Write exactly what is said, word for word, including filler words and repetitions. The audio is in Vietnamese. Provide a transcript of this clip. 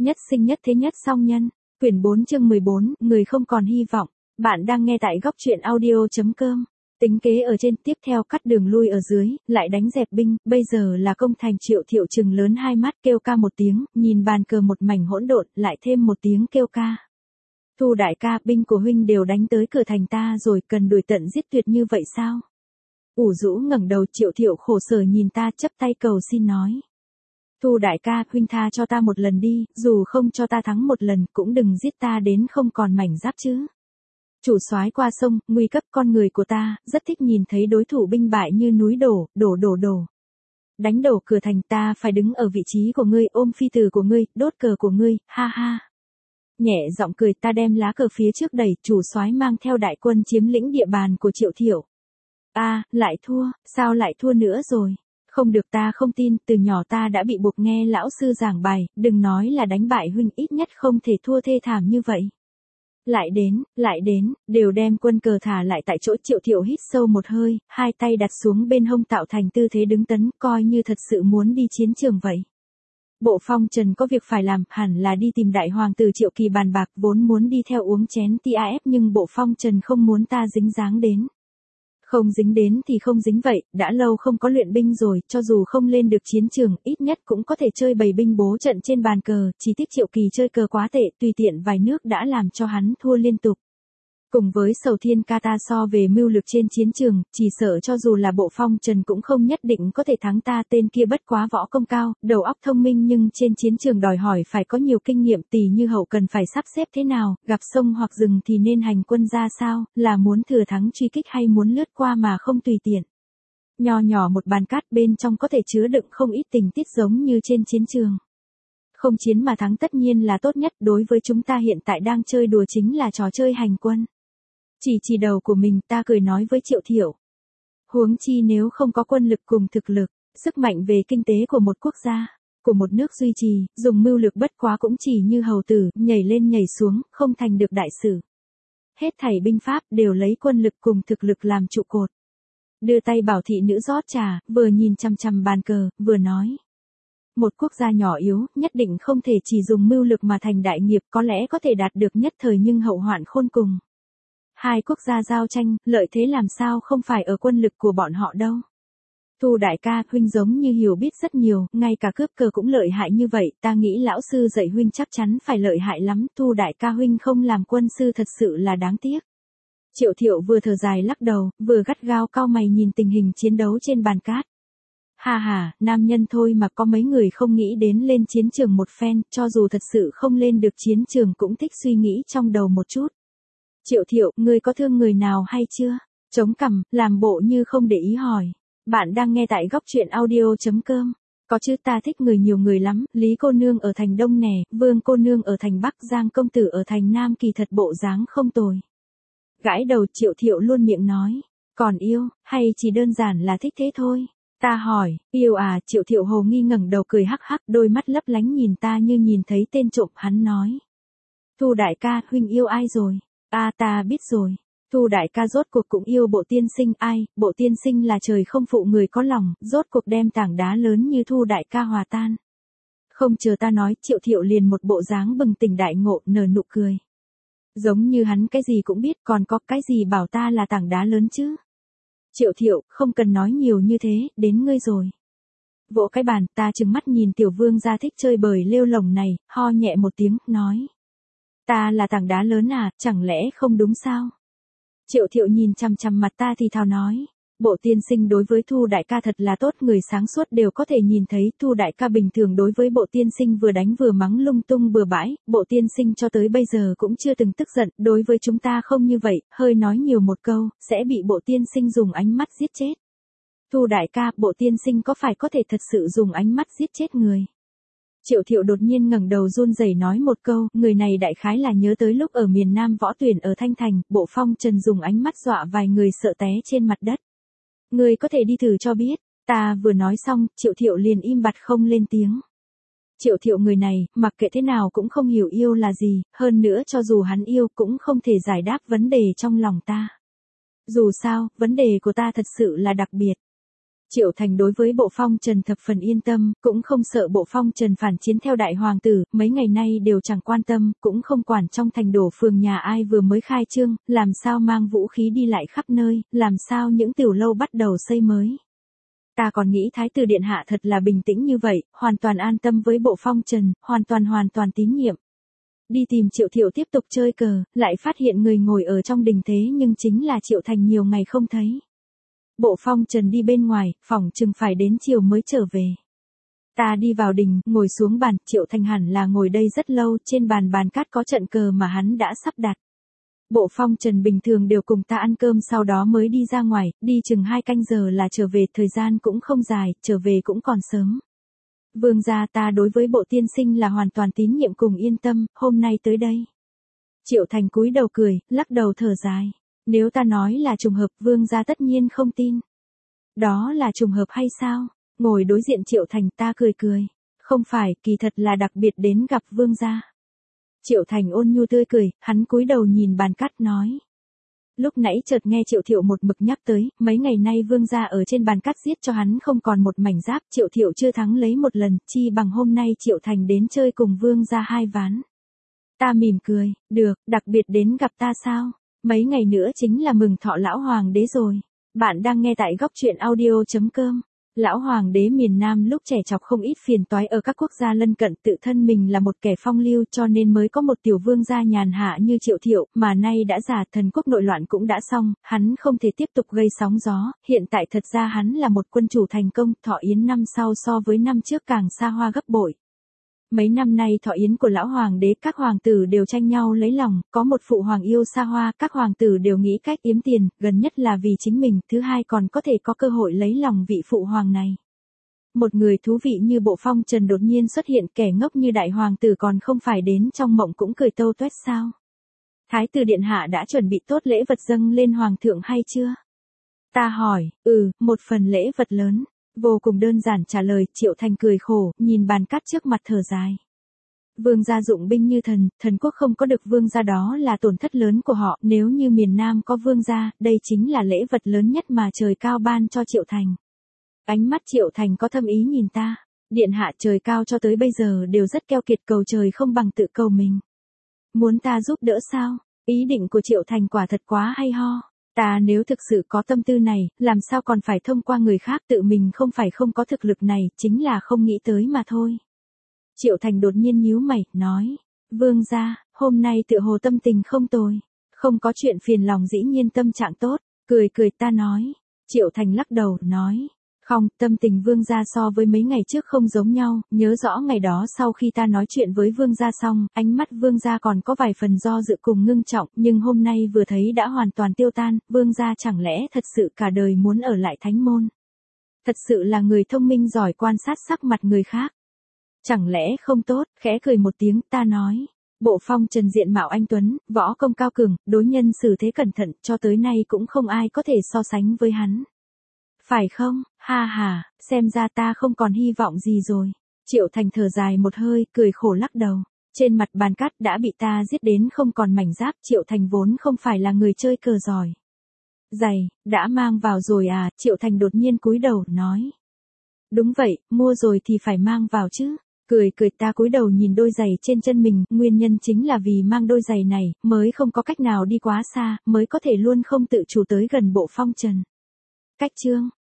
Nhất sinh nhất thế nhất song nhân. Quyển bốn chương mười bốn, người không còn hy vọng. Bạn đang nghe tại góc truyện audio.com. Tính kế ở trên, tiếp theo cắt đường lui ở dưới, lại đánh dẹp binh, bây giờ là công thành. Triệu Thiệu trừng lớn hai mắt kêu ca một tiếng, nhìn bàn cờ một mảnh hỗn độn, lại thêm một tiếng kêu ca. Thu đại ca, binh của huynh đều đánh tới cửa thành ta rồi, cần đuổi tận giết tuyệt như vậy sao? Ủ rũ ngẩng đầu, Triệu Thiệu khổ sở nhìn ta, chắp tay cầu xin nói. Thu đại ca, huynh tha cho ta một lần đi, dù không cho ta thắng một lần, cũng đừng giết ta đến không còn mảnh giáp chứ. Chủ soái qua sông, nguy cấp, con người của ta, rất thích nhìn thấy đối thủ binh bại như núi đổ, đổ đổ đổ. Đánh đổ cửa thành, ta phải đứng ở vị trí của ngươi, ôm phi tử của ngươi, đốt cờ của ngươi, ha ha. Nhẹ giọng cười, ta đem lá cờ phía trước đẩy, chủ soái mang theo đại quân chiếm lĩnh địa bàn của Triệu Thiệu. A, à, lại thua, sao lại thua nữa rồi? Không được, ta không tin, từ nhỏ ta đã bị buộc nghe lão sư giảng bài, đừng nói là đánh bại huynh, ít nhất không thể thua thê thảm như vậy. Lại đến, lại đến, đều đem quân cờ thả lại tại chỗ. Triệu Thiệu hít sâu một hơi, hai tay đặt xuống bên hông tạo thành tư thế đứng tấn, coi như thật sự muốn đi chiến trường vậy. Bộ Phong Trần có việc phải làm, hẳn là đi tìm đại hoàng tử Triệu Kỳ bàn bạc, vốn muốn đi theo uống chén tê a ép nhưng Bộ Phong Trần không muốn ta dính dáng đến. Không dính đến thì không dính vậy, đã lâu không có luyện binh rồi, cho dù không lên được chiến trường, ít nhất cũng có thể chơi bày binh bố trận trên bàn cờ, chỉ tiếc Triệu Kỳ chơi cờ quá tệ, tùy tiện vài nước đã làm cho hắn thua liên tục. Cùng với Sầu Thiên Ca ta so về mưu lược trên chiến trường, chỉ sợ cho dù là Bộ Phong Trần cũng không nhất định có thể thắng ta. Tên kia bất quá võ công cao, đầu óc thông minh nhưng trên chiến trường đòi hỏi phải có nhiều kinh nghiệm, tỉ như hậu cần phải sắp xếp thế nào, gặp sông hoặc rừng thì nên hành quân ra sao, là muốn thừa thắng truy kích hay muốn lướt qua mà không tùy tiện. Nho nhỏ một bàn cát bên trong có thể chứa đựng không ít tình tiết giống như trên chiến trường. Không chiến mà thắng tất nhiên là tốt nhất, đối với chúng ta hiện tại đang chơi đùa chính là trò chơi hành quân. Chỉ chỉ đầu của mình, ta cười nói với Triệu Thiệu. Huống chi nếu không có quân lực cùng thực lực, sức mạnh về kinh tế của một quốc gia, của một nước duy trì, dùng mưu lược bất quá cũng chỉ như hầu tử, nhảy lên nhảy xuống, không thành được đại sử. Hết thảy binh pháp đều lấy quân lực cùng thực lực làm trụ cột. Đưa tay bảo thị nữ rót trà, vừa nhìn chằm chằm bàn cờ, vừa nói. Một quốc gia nhỏ yếu, nhất định không thể chỉ dùng mưu lược mà thành đại nghiệp, có lẽ có thể đạt được nhất thời nhưng hậu hoạn khôn cùng. Hai quốc gia giao tranh, lợi thế làm sao không phải ở quân lực của bọn họ đâu. Thu đại ca, huynh giống như hiểu biết rất nhiều, ngay cả cướp cờ cũng lợi hại như vậy, ta nghĩ lão sư dạy huynh chắc chắn phải lợi hại lắm. Thu đại ca, huynh không làm quân sư thật sự là đáng tiếc. Triệu Thiệu vừa thở dài lắc đầu, vừa gắt gao cau mày nhìn tình hình chiến đấu trên bàn cát. Hà hà, nam nhân thôi mà có mấy người không nghĩ đến lên chiến trường một phen, cho dù thật sự không lên được chiến trường cũng thích suy nghĩ trong đầu một chút. Triệu Thiệu, ngươi có thương người nào hay chưa? Chống cằm, làm bộ như không để ý hỏi. Bạn đang nghe tại góc truyện audio.com. Có chứ, ta thích người nhiều người lắm, Lý cô nương ở thành Đông nè, Vương cô nương ở thành Bắc, Giang công tử ở thành Nam, kỳ thật bộ dáng không tồi. Gãi đầu, Triệu Thiệu luôn miệng nói. Còn yêu, hay chỉ đơn giản là thích thế thôi? Ta hỏi, yêu à? Triệu Thiệu hồ nghi ngẩng đầu cười hắc hắc, đôi mắt lấp lánh nhìn ta như nhìn thấy tên trộm. Hắn nói. Thu đại ca, huynh yêu ai rồi? A à, ta biết rồi. Thu đại ca rốt cuộc cũng yêu Bộ tiên sinh. Ai? Bộ tiên sinh là trời không phụ người có lòng, rốt cuộc đem tảng đá lớn như Thu đại ca hòa tan. Không chờ ta nói, Triệu Thiệu liền một bộ dáng bừng tỉnh đại ngộ, nở nụ cười. Giống như hắn cái gì cũng biết, còn có cái gì bảo ta là tảng đá lớn chứ? Triệu Thiệu, không cần nói nhiều như thế, đến ngươi rồi. Vỗ cái bàn, ta trừng mắt nhìn tiểu vương gia thích chơi bời lêu lồng này, ho nhẹ một tiếng, nói. Ta là tảng đá lớn à, chẳng lẽ không đúng sao? Triệu Thiệu nhìn chằm chằm mặt ta thì thào nói. Bộ tiên sinh đối với Thu đại ca thật là tốt, người sáng suốt đều có thể nhìn thấy. Thu đại ca bình thường đối với Bộ tiên sinh vừa đánh vừa mắng lung tung bừa bãi, Bộ tiên sinh cho tới bây giờ cũng chưa từng tức giận, đối với chúng ta không như vậy, hơi nói nhiều một câu, sẽ bị Bộ tiên sinh dùng ánh mắt giết chết. Thu đại ca, Bộ tiên sinh có phải có thể thật sự dùng ánh mắt giết chết người? Triệu Thiệu đột nhiên ngẩng đầu run rẩy nói một câu, người này đại khái là nhớ tới lúc ở miền Nam võ tuyển ở Thanh Thành, Bộ Phong Trần dùng ánh mắt dọa vài người sợ té trên mặt đất. Ngươi có thể đi thử cho biết. Ta vừa nói xong, Triệu Thiệu liền im bặt không lên tiếng. Triệu Thiệu người này, mặc kệ thế nào cũng không hiểu yêu là gì, hơn nữa cho dù hắn yêu cũng không thể giải đáp vấn đề trong lòng ta. Dù sao, vấn đề của ta thật sự là đặc biệt. Triệu Thành đối với Bộ Phong Trần thập phần yên tâm, cũng không sợ Bộ Phong Trần phản chiến theo đại hoàng tử, mấy ngày nay đều chẳng quan tâm, cũng không quản trong thành đổ phường nhà ai vừa mới khai trương, làm sao mang vũ khí đi lại khắp nơi, làm sao những tiểu lâu bắt đầu xây mới. Ta còn nghĩ Thái tử Điện Hạ thật là bình tĩnh như vậy, hoàn toàn an tâm với Bộ Phong Trần, hoàn toàn hoàn toàn tín nhiệm. Đi tìm Triệu Thiệu tiếp tục chơi cờ, lại phát hiện người ngồi ở trong đình thế nhưng chính là Triệu Thành nhiều ngày không thấy. Bộ Phong Trần đi bên ngoài, phỏng chừng phải đến chiều mới trở về. Ta đi vào đình, ngồi xuống bàn, Triệu Thành hẳn là ngồi đây rất lâu, trên bàn bàn cát có trận cờ mà hắn đã sắp đặt. Bộ Phong Trần bình thường đều cùng ta ăn cơm sau đó mới đi ra ngoài, đi chừng hai canh giờ là trở về, thời gian cũng không dài, trở về cũng còn sớm. Vương gia ta đối với Bộ tiên sinh là hoàn toàn tín nhiệm cùng yên tâm, hôm nay tới đây. Triệu Thành cúi đầu cười, lắc đầu thở dài. Nếu ta nói là trùng hợp, vương gia tất nhiên không tin. Đó là trùng hợp hay sao? Ngồi đối diện Triệu Thành, ta cười cười. Không phải, kỳ thật là đặc biệt đến gặp vương gia. Triệu Thành ôn nhu tươi cười, hắn cúi đầu nhìn bàn cát nói. Lúc nãy chợt nghe Triệu Thiệu một mực nhắc tới, mấy ngày nay vương gia ở trên bàn cát giết cho hắn không còn một mảnh giáp, Triệu Thiệu chưa thắng lấy một lần, chi bằng hôm nay Triệu Thành đến chơi cùng vương gia hai ván. Ta mỉm cười, được, đặc biệt đến gặp ta sao? Mấy ngày nữa chính là mừng thọ lão hoàng đế rồi. Bạn đang nghe tại góc truyện audio chấm com. Lão hoàng đế miền Nam lúc trẻ chọc không ít phiền toái ở các quốc gia lân cận, tự thân mình là một kẻ phong lưu cho nên mới có một tiểu vương gia nhàn hạ như Triệu Thiệu, mà nay đã già, thần quốc nội loạn cũng đã xong, hắn không thể tiếp tục gây sóng gió, hiện tại thật ra hắn là một quân chủ thành công, thọ yến năm sau so với năm trước càng xa hoa gấp bội. Mấy năm nay thọ yến của lão hoàng đế, các hoàng tử đều tranh nhau lấy lòng, có một phụ hoàng yêu xa hoa, các hoàng tử đều nghĩ cách yếm tiền, gần nhất là vì chính mình, thứ hai còn có thể có cơ hội lấy lòng vị phụ hoàng này. Một người thú vị như Bộ Phong Trần đột nhiên xuất hiện, kẻ ngốc như đại hoàng tử còn không phải đến trong mộng cũng cười tâu tuét sao? Thái tử Điện Hạ đã chuẩn bị tốt lễ vật dâng lên hoàng thượng hay chưa? Ta hỏi, ừ, một phần lễ vật lớn. Vô cùng đơn giản trả lời, Triệu Thành cười khổ, nhìn bàn cát trước mặt thở dài. Vương gia dụng binh như thần, thần quốc không có được vương gia đó là tổn thất lớn của họ, nếu như miền Nam có vương gia, đây chính là lễ vật lớn nhất mà trời cao ban cho Triệu Thành. Ánh mắt Triệu Thành có thâm ý nhìn ta, Điện Hạ trời cao cho tới bây giờ đều rất keo kiệt, cầu trời không bằng tự cầu mình. Muốn ta giúp đỡ sao? Ý định của Triệu Thành quả thật quá hay ho. Ta nếu thực sự có tâm tư này, làm sao còn phải thông qua người khác, tự mình không phải không có thực lực này, chính là không nghĩ tới mà thôi. Triệu Thành đột nhiên nhíu mày, nói, vương gia, hôm nay tựa hồ tâm tình không tồi, không có chuyện phiền lòng dĩ nhiên tâm trạng tốt, cười cười ta nói. Triệu Thành lắc đầu, nói, không, tâm tình vương gia so với mấy ngày trước không giống nhau, nhớ rõ ngày đó sau khi ta nói chuyện với vương gia xong, ánh mắt vương gia còn có vài phần do dự cùng ngưng trọng, nhưng hôm nay vừa thấy đã hoàn toàn tiêu tan, vương gia chẳng lẽ thật sự cả đời muốn ở lại thánh môn. Thật sự là người thông minh giỏi quan sát sắc mặt người khác. Chẳng lẽ không tốt, khẽ cười một tiếng, ta nói. Bộ Phong Trần diện mạo anh tuấn, võ công cao cường, đối nhân xử thế cẩn thận, cho tới nay cũng không ai có thể so sánh với hắn. Phải không, ha ha, xem ra ta không còn hy vọng gì rồi. Triệu Thành thở dài một hơi, cười khổ lắc đầu. Trên mặt bàn cát đã bị ta giết đến không còn mảnh giáp, Triệu Thành vốn không phải là người chơi cờ giỏi. Giày, đã mang vào rồi à, Triệu Thành đột nhiên cúi đầu, nói. Đúng vậy, mua rồi thì phải mang vào chứ. Cười cười ta cúi đầu nhìn đôi giày trên chân mình, nguyên nhân chính là vì mang đôi giày này, mới không có cách nào đi quá xa, mới có thể luôn không tự chủ tới gần Bộ Phong Trần. Cách chương.